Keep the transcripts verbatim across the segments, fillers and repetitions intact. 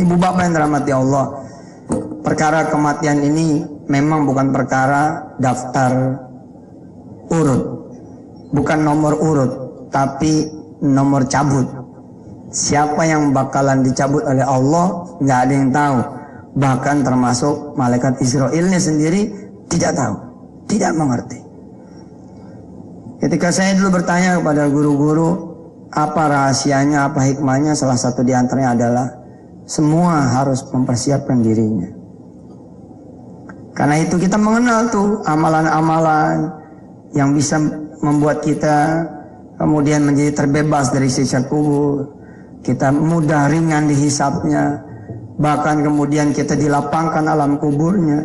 Ibu bapak yang dirahmati Allah, perkara kematian ini memang bukan perkara daftar urut, bukan nomor urut, tapi nomor cabut. Siapa yang bakalan dicabut oleh Allah nggak ada yang tahu. Bahkan termasuk malaikat Israilnya sendiri tidak tahu, tidak mengerti. Ketika saya dulu bertanya kepada guru-guru, apa rahasianya, apa hikmahnya, salah satu diantaranya adalah semua harus mempersiapkan dirinya. Karena itu kita mengenal tuh amalan-amalan yang bisa membuat kita kemudian menjadi terbebas dari siksa kubur. Kita mudah ringan dihisapnya, bahkan kemudian kita dilapangkan alam kuburnya.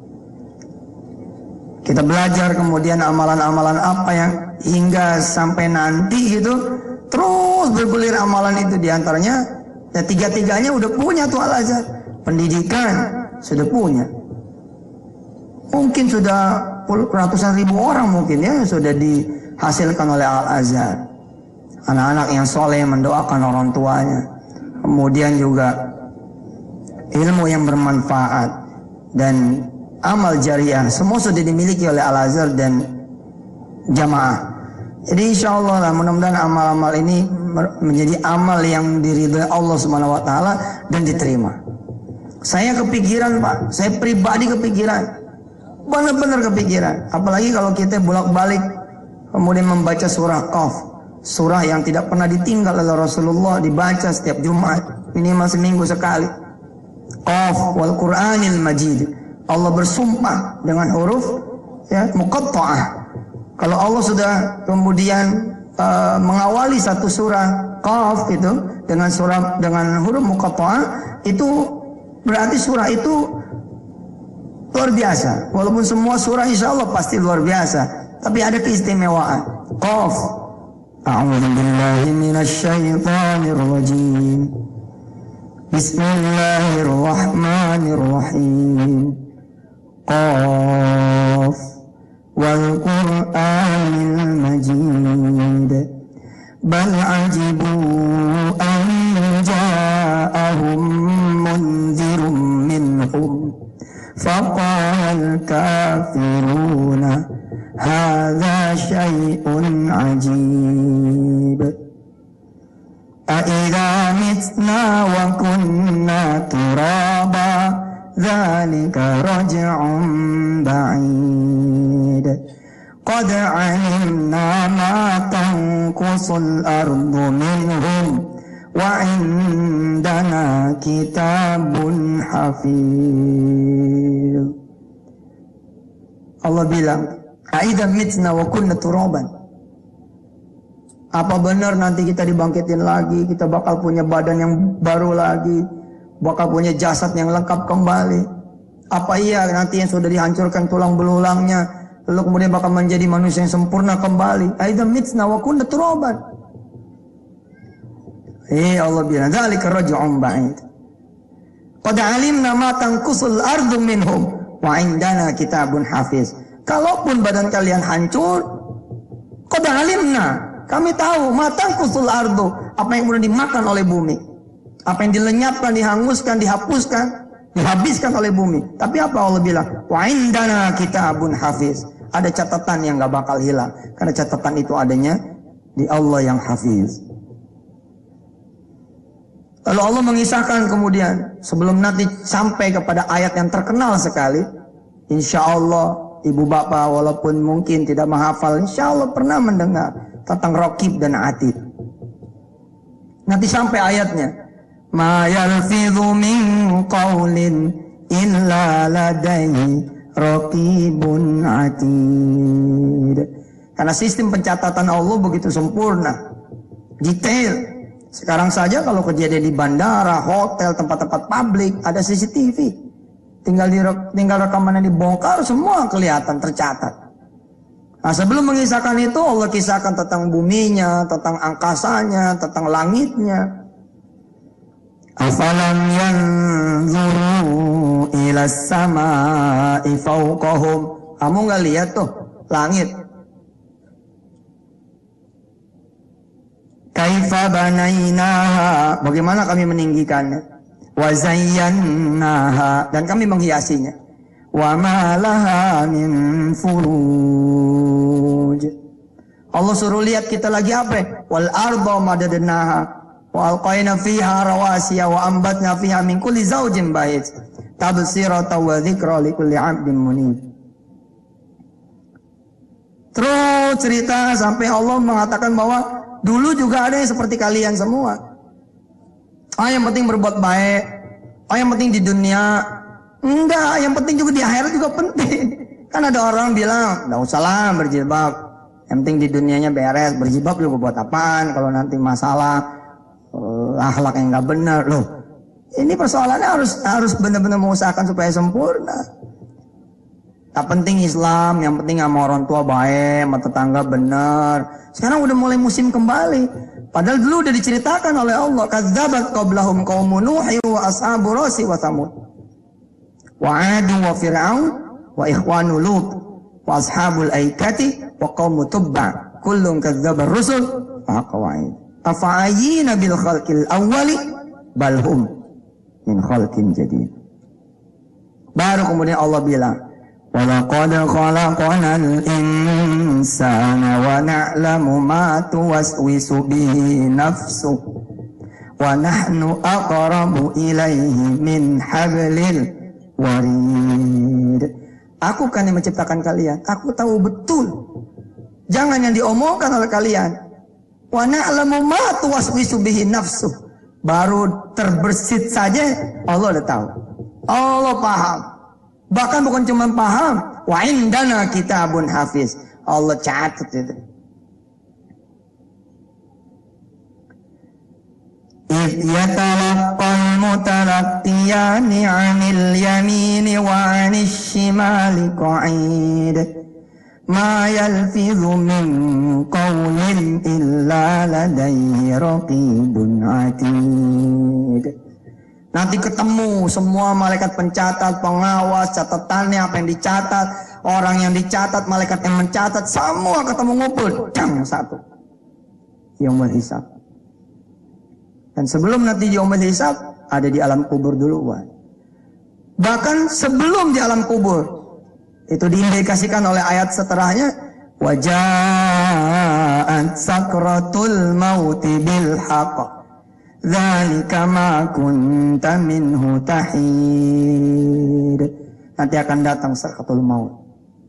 Kita belajar kemudian amalan-amalan apa yang hingga sampai nanti gitu terus bergulir amalan itu. Diantaranya ya tiga-tiganya udah punya tuh Al-Azhar. Pendidikan sudah punya, mungkin sudah ratusan ribu orang mungkin ya sudah dihasilkan oleh Al-Azhar. Anak-anak yang soleh mendoakan orang tuanya. Kemudian juga ilmu yang bermanfaat dan amal jariah, semua sudah dimiliki oleh Al-Azhar dan jamaah. Jadi insya Allah lah, mudah-mudahan amal-amal ini menjadi amal yang diridhai Allah Subhanahu Wa Taala dan diterima. Saya kepikiran Pak, saya pribadi kepikiran, benar-benar kepikiran. Apalagi kalau kita bolak-balik kemudian membaca surah Qaf, surah yang tidak pernah ditinggal oleh Rasulullah, dibaca setiap Jumat, minimal seminggu sekali. Qaf wal Qur'anil Majid. Allah bersumpah dengan huruf ya muqatta'ah. Kalau Allah sudah kemudian uh, mengawali satu surah Qaf itu dengan surah dengan huruf muqatta'ah, itu berarti surah itu luar biasa. Walaupun semua surah insya Allah pasti luar biasa, tapi ada keistimewaan. Qaf. A'udzu billahi minasy syaithanir rajim. Bismillahirrahmanirrahim. Qaf wal Qur'anil Majid. Bal ajibu an ja'ahum munzirun minhum faqala al-kafiruna hadza syai'un ajib. أَإِذَا مِتْنَا وَكُنَّا تُرَابًا ذَلِكَ رَجْعٌ بَعِيدٌ قَدْ عَلِمْنَا مَا تَنْقُصُ الْأَرْضُ مِنْهُمْ وَعِنْدَنَا كِتَابٌ حَفِيظٌ. Allah bilang, أَإِذَا مِتْنَا وَكُنَّا تُرَابًا. Apa benar nanti kita dibangkitin lagi, kita bakal punya badan yang baru lagi, bakal punya jasad yang lengkap kembali? Apa iya nanti yang sudah dihancurkan tulang belulangnya, lalu kemudian bakal menjadi manusia yang sempurna kembali? Aidza mitna wa kunna turaban. Eh Allah bilang, dzalika raj'un ba'id. Qad 'alimna ma tanqusul ardu minhum wa 'indana kitabun hafiz. Kalaupun badan kalian hancur, qad 'alimna, kami tahu matang kusul ardo, apa yang kemudian dimakan oleh bumi, apa yang dilenyapkan, dihanguskan, dihapuskan, dihabiskan oleh bumi. Tapi apa Allah bilang? Wa indana kitabun hafiz. Ada catatan yang gak bakal hilang, karena catatan itu adanya di Allah yang hafiz. Lalu Allah mengisahkan kemudian sebelum nanti sampai kepada ayat yang terkenal sekali. Insya Allah ibu bapak walaupun mungkin tidak menghafal, insya Allah pernah mendengar tentang Raqib dan Atid. Nanti sampai ayatnya, ma yalfidhu min qawlin illa ladaihi raqibun atid. Karena sistem pencatatan Allah begitu sempurna, detail. Sekarang saja kalau kejadian di bandara, hotel, tempat-tempat publik ada C C T V. Tinggal di tinggal rekamannya dibongkar, semua kelihatan tercatat. Nah, sebelum mengisahkan itu, Allah kisahkan tentang buminya, tentang angkasanya, tentang langitnya. Afalam yanzuru ila samai fawqahum. Kamu nggak lihat tuh langit? Kaifa banainaha? Bagaimana kami meninggikannya? wa zayyannaha, dan kami menghiasinya. Wa ma laha min furuj. Allah suruh lihat kita lagi apa? Wal arda madadnaha wa alqaina fiha rawasiya wa ambatna fiha min kulli zawjin bahij tabsiratan wa dzikra likulli 'abdin munib. Terus cerita sampai Allah mengatakan bahwa dulu juga ada yang seperti kalian semua. Ah, yang penting berbuat baik. Ah, yang penting di dunia. Enggak, yang penting juga di akhirat juga penting. Kan ada orang bilang, enggak usah lah berjilbab. Yang penting di dunianya beres. Berjilbab juga buat apaan kalau nanti masalah uh, akhlak yang enggak benar. Loh, ini persoalannya harus harus benar-benar mengusahakan supaya sempurna. Tak penting Islam, yang penting sama orang tua baik, sama tetangga benar. Sekarang udah mulai musim kembali. Padahal dulu udah diceritakan oleh Allah, kadzabat qablahum qaumun Nuh wa ashabu rasi wa Tsamud. Wa 'adu wa fir'aun wa ikhwanu Lut wa ashabul aikati wa qaumu Tubba. Kullun kadzdzaba ar-rusul fa qawa'id. Afa'ayina bil khalqil awwali bal hum min khalqin jadid. Baru kemudian Allah bilang, وَلَقَدْ خَلَقْنَا الْإِنسَانَ وَنَعْلَمُ مَا تُوَسْوِسُ بِهِ نَفْسُهُ وَنَحْنُ أَقْرَبُ إِلَيْهِ مِنْ حَبْلِ الْوَرِيدِ. Aku kan yang menciptakan kalian. Aku tahu betul. Jangan yang diomongkan oleh kalian. وَنَعْلَمُ مَا تُوَسْوِسُ بِهِ نَفْسُهُ. Baru terbersit saja Allah udah tahu. Allah paham. Bahkan bukan cuma paham, wa indana kitabun hafiz. Allah catat itu. Idh yatalaqqal mutalaqqiyani 'anil yamini wa 'anil shimali qa'id. Ma yalfidhu min qawlin illa ladayhi raqibun 'atid. Nanti ketemu semua malaikat pencatat, pengawas, catatannya apa yang dicatat, orang yang dicatat, malaikat yang mencatat, semua ketemu ngumpul, dang satu. Yaumul hisab. Dan sebelum nanti yaumul hisab, ada di alam kubur duluan. Bahkan sebelum di alam kubur, itu diindikasikan oleh ayat setelahnya, waja'at sakratul mauti bil haqq. Dzalika ma kunta minhu tahid. Nanti akan datang sakratul maut.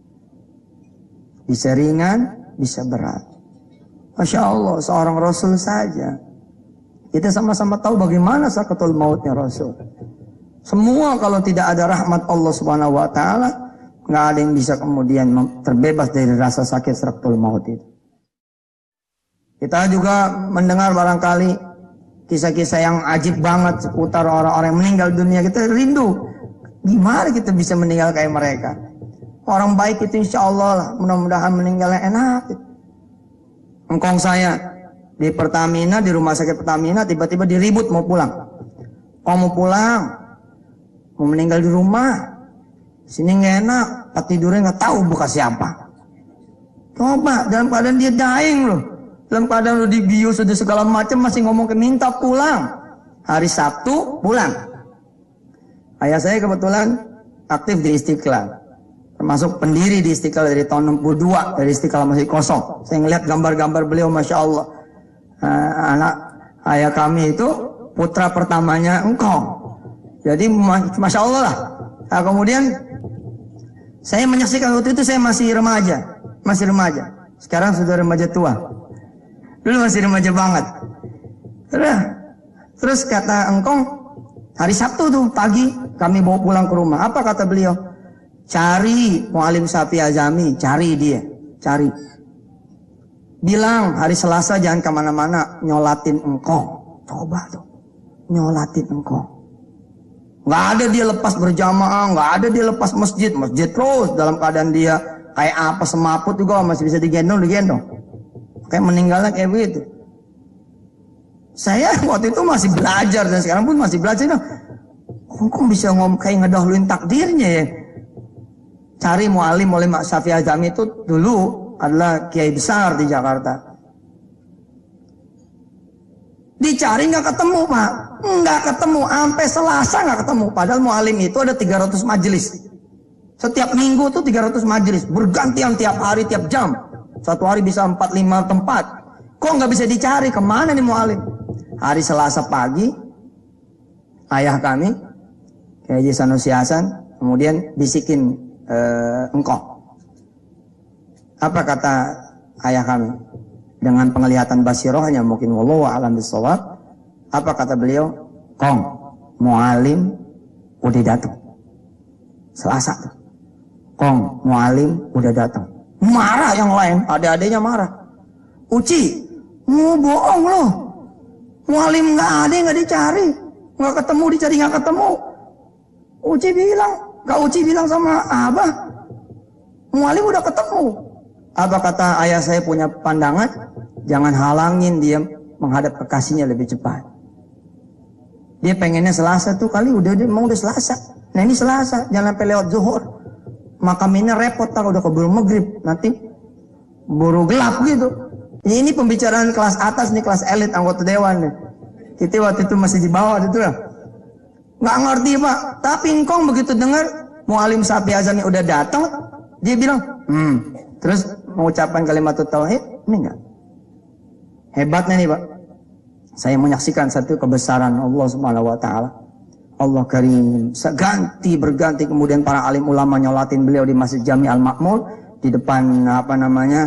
Bisa ringan, bisa berat. Masya Allah, seorang Rasul saja. Kita sama-sama tahu bagaimana sakratul mautnya Rasul. Semua kalau tidak ada rahmat Allah Subhanahu wa taala, nggak ada yang bisa kemudian terbebas dari rasa sakit sakratul maut itu. Kita juga mendengar barangkali kisah-kisah yang ajib banget seputar orang-orang yang meninggal dunia. Kita rindu, gimana kita bisa meninggal kayak mereka. Orang baik itu insya Allah mudah-mudahan meninggalnya enak. Engkong saya di Pertamina, di rumah sakit Pertamina, tiba-tiba diribut mau pulang. Kau mau pulang, mau meninggal di rumah, sini nggak enak, tempat tidurnya nggak tahu buka siapa. Coba dalam keadaan dia dying loh. Dalam keadaan udah dibius, sudah segala macam, masih ngomong ke minta pulang. Hari Sabtu pulang. Ayah saya kebetulan aktif di Istiqlal. Termasuk pendiri di Istiqlal dari tahun enam puluh dua. Dari Istiqlal masih kosong. Saya ngeliat gambar-gambar beliau, Masya Allah. Uh, anak ayah kami itu putra pertamanya engkau. Jadi Masya Allah lah. Nah, kemudian saya menyaksikan waktu itu saya masih remaja. Masih remaja. Sekarang sudah remaja tua. Dulu masih remaja banget. Terus, terus kata engkong, hari Sabtu tuh pagi kami bawa pulang ke rumah. Apa kata beliau? Cari Mu'alim Syafi'i Azami, cari dia, cari. Bilang hari Selasa jangan kemana-mana, nyolatin engkong. Coba tuh, nyolatin engkong. Gak ada dia lepas berjamaah, gak ada dia lepas masjid, masjid terus dalam keadaan dia kayak apa semaput juga masih bisa digendong, digendong. Kayak meninggalnya kayak begitu. Saya waktu itu masih belajar dan sekarang pun masih belajar. Kok bisa ngomong kayak ngedahuluin takdirnya ya? Cari mu'alim oleh Mak Syafi'i Azami itu dulu adalah kiai besar di Jakarta. Dicari nggak ketemu Pak, nggak ketemu, sampai Selasa nggak ketemu. Padahal mualim itu ada tiga ratus majelis. Setiap minggu tuh tiga ratus majelis, bergantian tiap hari, tiap jam. Satu hari bisa empat lima tempat. Kok nggak bisa dicari, kemana nih mualim? Hari Selasa pagi, ayah kami, Kiai Haji Sanusi Hasan, kemudian bisikin eh, engkau. Apa kata ayah kami? Dengan penglihatan basirohnya, mungkin wallahu a'lam bishawab. Apa kata beliau? Kong, mualim udah datang. Selasa tuh. Kong, mualim udah datang. Marah yang lain, adik-adiknya marah. Uci, mau bohong loh. Mualim nggak ada, nggak dicari, nggak ketemu, dicari nggak ketemu. Uci bilang, Kak Uci bilang sama Abah, mualim udah ketemu. Apa kata ayah saya punya pandangan? Jangan halangin dia menghadap kekasihnya lebih cepat. Dia pengennya Selasa tuh kali udah dia mau udah Selasa. Nah ini Selasa, jangan sampai lewat zuhur. Makam ini repot tak udah keburu maghrib, nanti buru gelap gitu. Ini pembicaraan kelas atas nih, kelas elit anggota dewan nih. Kita waktu itu masih di bawah itu ya. Nggak ngerti Pak, tapi engkong begitu dengar Mualim Sapi Azani udah datang, dia bilang, hmm, terus mengucapkan kalimat tauhid, ini enggak. Hebatnya nih Pak, saya menyaksikan satu kebesaran Allah Subhanahu Wa Taala. Allah Karim, ganti berganti kemudian para alim ulama nyolatin beliau di Masjid Jami Al Makmur di depan apa namanya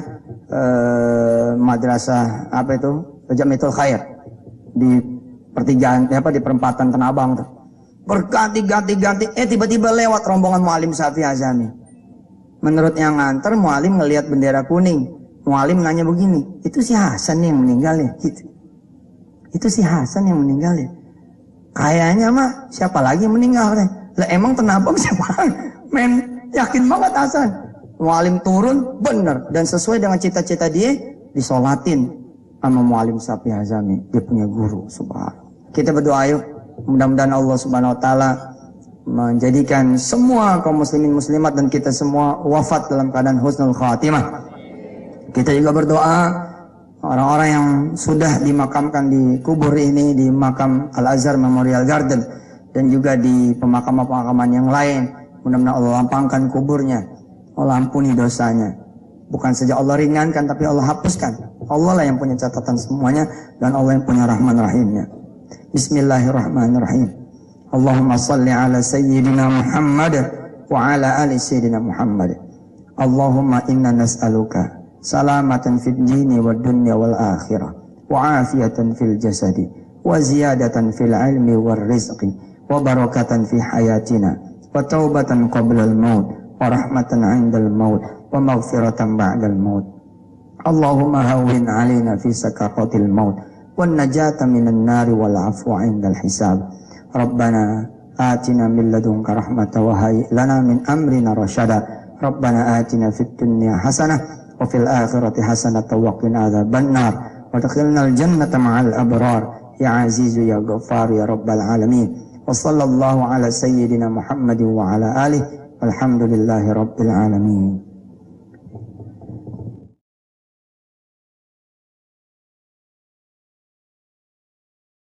eh, madrasah apa itu Jamiatul Khair di pertigaan apa di perempatan Tanah Abang tuh. Berganti-ganti-ganti, eh tiba-tiba lewat rombongan Mualim Safi Azani. Menurut yang nganter, Mualim ngelihat bendera kuning. Mualim nanya begini, itu si Hasan yang meninggal ya? Gitu. Itu si Hasan yang meninggal ya? Kayaknya mah siapa lagi yang meninggal deh. Lah emang Tanah Abang siapa lagi? Men yakin banget Hasan. Mualim turun bener dan sesuai dengan cita-cita dia disolatin sama Mualim Safi Azani. Dia punya guru subhanallah. Kita berdoa yuk. Mudah-mudahan Allah Subhanahu Wa Taala menjadikan semua kaum muslimin muslimat dan kita semua wafat dalam keadaan husnul khatimah. Kita juga berdoa orang-orang yang sudah dimakamkan di kubur ini, di makam Al-Azhar Memorial Garden dan juga di pemakaman-pemakaman yang lain. Mudah-mudahan Allah lapangkan kuburnya, Allah ampuni dosanya. Bukan saja Allah ringankan, tapi Allah hapuskan. Allah lah yang punya catatan semuanya dan Allah yang punya rahman rahimnya. Bismillahirrahmanirrahim. Allahumma salli ala sayyidina Muhammad wa ala ali sayyidina Muhammad. Allahumma inna nas'aluka salamatan fid dini wad dunya wal akhirah wa afiyatan fil jasadi wa ziyadatan fil ilmi war rizqi wa barakatan fi hayatina wa taubatan qabla al maut wa rahmatan 'inda al maut wa maghfiratan ba'da al maut. Allahumma hawwin 'alaina fi sakaratil maut wan najata minan nari wal 'afwa 'inda al hisab. Rabbana atina min ladunka rahmatan wa hayyi lana min amrina rasyada. Rabbana atina fid dunya hasanah wa fil akhirati hasanatan wa qina adzabannar wa adkhilnal jannata ma'al abrar ya azizu ya ghaffar ya rabbal alamin. Wa sallallahu ala sayyidina Muhammadin wa ala alihi walhamdulillahi rabbil alamin.